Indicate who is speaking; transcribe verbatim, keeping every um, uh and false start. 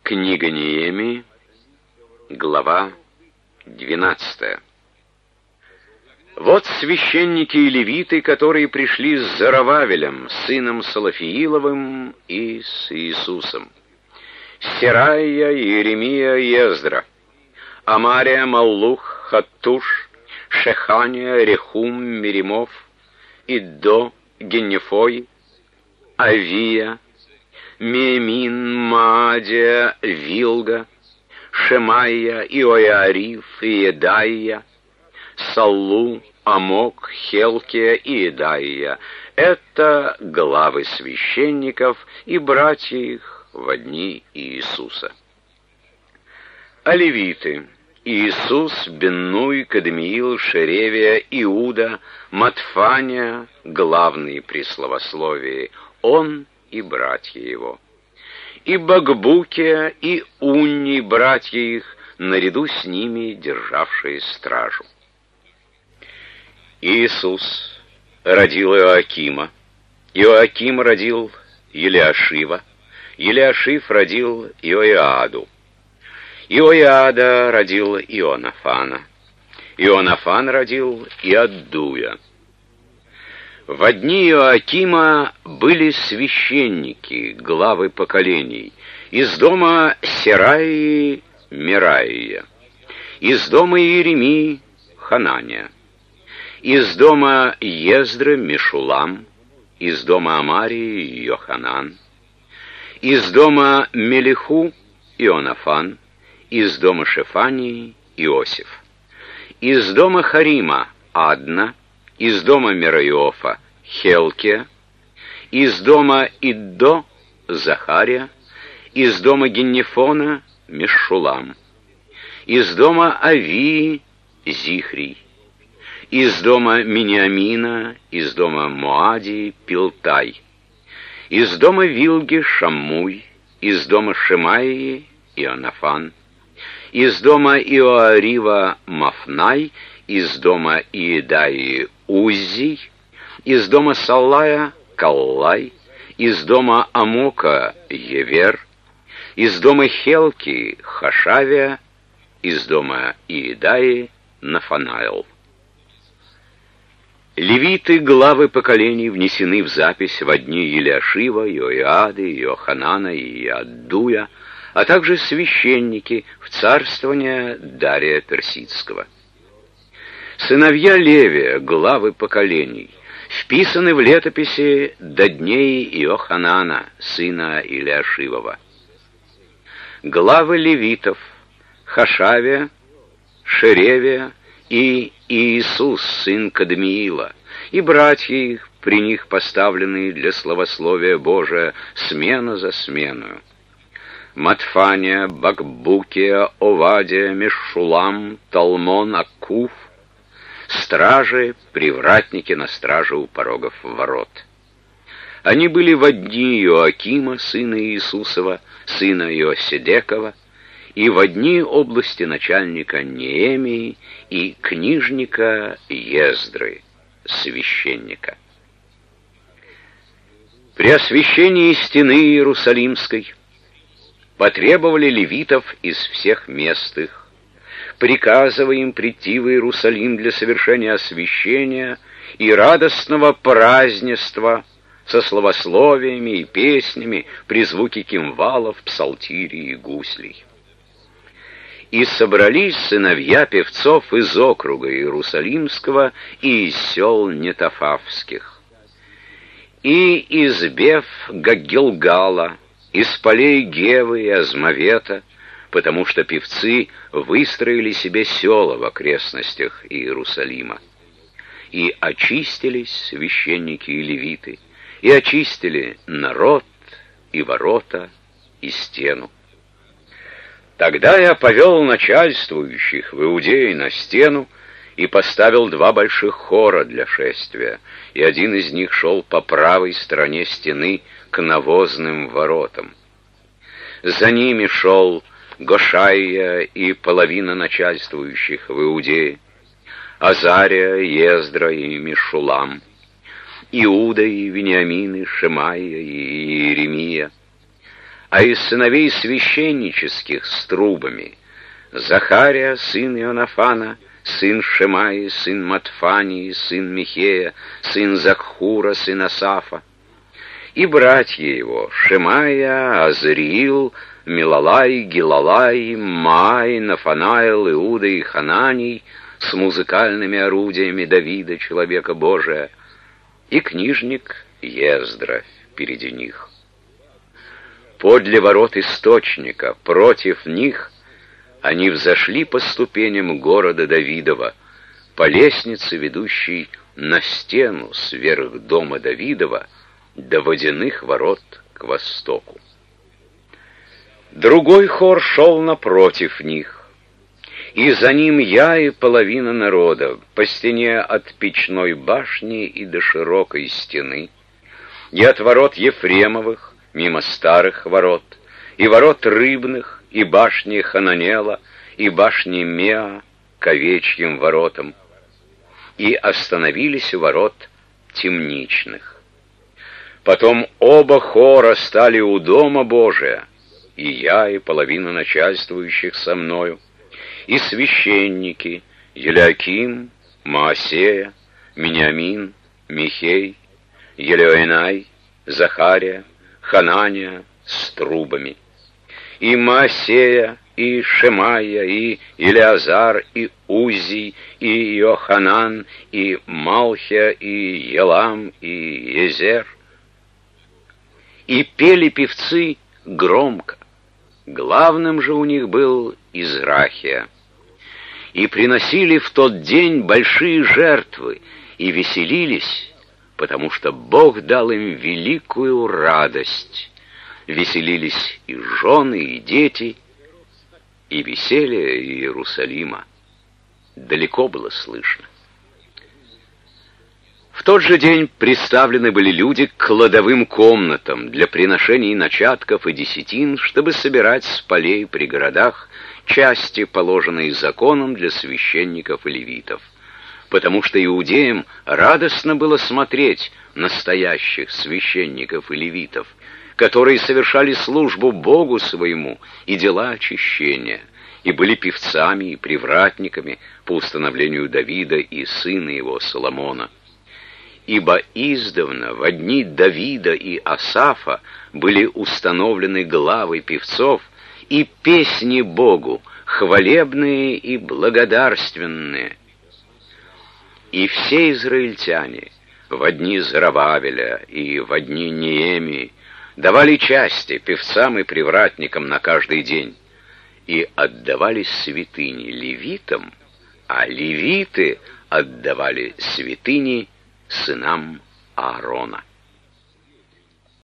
Speaker 1: Книга Неемии, глава двенадцатая. Вот священники и левиты, которые пришли с Зарававелем, сыном Салафииловым, и с Иисусом. Сераия, Иеремия, Ездра, Амария, Маллух, Хаттуш, Шехания, Рехум, Миримов, Иддо, Геннефой, Авия, Меемин, Маадия, Вилга, Шемайя, Иоиариф, Иедаия, Саллу, Амок, Хелкия и Идаия. Это главы священников и братья их во дни Иисуса. А левиты: Иисус, Беннуй, Кадмиил, Шеревия, Иуда, Матфания, главные при словословии, он и братья его. И Бакбукия, и Унни, братья их, наряду с ними державшие стражу. Иисус родил Иоакима, Иоаким родил Елиашива, Елиашив родил Иоиаду, Иоиада родил Ионафана, Ионафан родил Иаддуя. Во дни Иоакима были священники, главы поколений, из дома Сераии Мираия, из дома Иеремии Ханания, из дома Ездры Мешулам, из дома Амарии Йоханан, из дома Мелиху Ионафан, из дома Шефании Иосиф, из дома Харима Адна, из дома Мераиофа Хелкия, из дома Иддо Захария, из дома Геннефона Мешулам, из дома Авии Зихрий, из дома Миниамина, из дома Моадии Пилтай, из дома Вилги Шаммуй, из дома Шемаии Ионафан, из дома Иоарива Мафнай, из дома Иедаии Уззий, из дома Саллая Каллай, из дома Амока Евер, из дома Хелки Хашавия, из дома Иедаи Нафанаил. Левиты, главы поколений, внесены в запись во дни Елиашива, Иоиады, Иоханана и Иаддуя, а также священники в царствование Дария Персидского. Сыновья Левия, главы поколений, вписаны в летописи до дней Иоханана, сына Илиашивова. Главы левитов: Хашавия, Шеревия и Иисус, сын Кадмиила, и братья их, при них поставленные для славословия Божия, смена за сменою: Матфания, Бакбукия, Овадия, Мешулам, Талмон, Аккуф, стражи, привратники на страже у порогов ворот. Они были во дни Иоакима, сына Иисусова, сына Иоседекова, и во дни области начальника Неемии и книжника Ездры, священника. При освящении стены Иерусалимской потребовали левитов из всех мест их, приказывая им прийти в Иерусалим для совершения освящения и радостного празднества со славословиями и песнями при звуке кимвалов, псалтирий и гуслей. И собрались сыновья певцов из округа Иерусалимского и из сел Нетофавских, и из Беф-Гаггилгала, из полей Гевы и Азмавета, потому что певцы выстроили себе села в окрестностях Иерусалима. И очистились священники и левиты, и очистили народ, и ворота, и стену. Тогда я повел начальствующих в Иудее на стену и поставил два больших хора для шествия, и один из них шел по правой стороне стены к навозным воротам. За ними шел Гошайя и половина начальствующих в Иудее, Азария, Ездра и Мешулам, Иуда и Вениамин и Шемайя и Иеремия, а из сыновей священнических с трубами Захария, сын Ионафана, сын Шемаи, сын Матфании, сын Михея, сын Закхура, сын Асафа, и братья его Шемаия, Азриил, Милалай, Гилалай, Май, Нафанаил, Иуда и Хананий с музыкальными орудиями Давида, человека Божия, и книжник Ездра впереди них. Подле ворот источника, против них, они взошли по ступеням города Давидова, по лестнице, ведущей на стену сверх дома Давидова, до водяных ворот к востоку. Другой хор шел напротив них, и за ним я и половина народа, по стене от печной башни и до широкой стены, и от ворот Ефремовых, мимо старых ворот, и ворот Рыбных, и башни Хананела, и башни Меа к овечьим воротам, и остановились у ворот Темничных. Потом оба хора стали у дома Божия, и я, и половина начальствующих со мною, и священники Елиаким, Маасея, Миньямин, Михей, Елеонай, Захария, Ханания с трубами, и Маасея, и Шемая, и Илиазар, и Узи, и Йоханан, и Малхия, и Елам, и Езер. И пели певцы громко. Главным же у них был Израхия. И приносили в тот день большие жертвы, и веселились, потому что Бог дал им великую радость. Веселились и жены, и дети, и веселье Иерусалима далеко было слышно. В тот же день представлены были люди к кладовым комнатам для приношений начатков и десятин, чтобы собирать с полей при городах части, положенные законом для священников и левитов, потому что иудеям радостно было смотреть настоящих священников и левитов, которые совершали службу Богу своему и дела очищения, и были певцами и привратниками по установлению Давида и сына его Соломона. Ибо издавна во дни Давида и Асафа были установлены главы певцов и песни Богу, хвалебные и благодарственные. И все израильтяне во дни Зоробабеля и во дни Неемии давали части певцам и привратникам на каждый день, и отдавали святыни левитам, а левиты отдавали святыни сынам Аарона.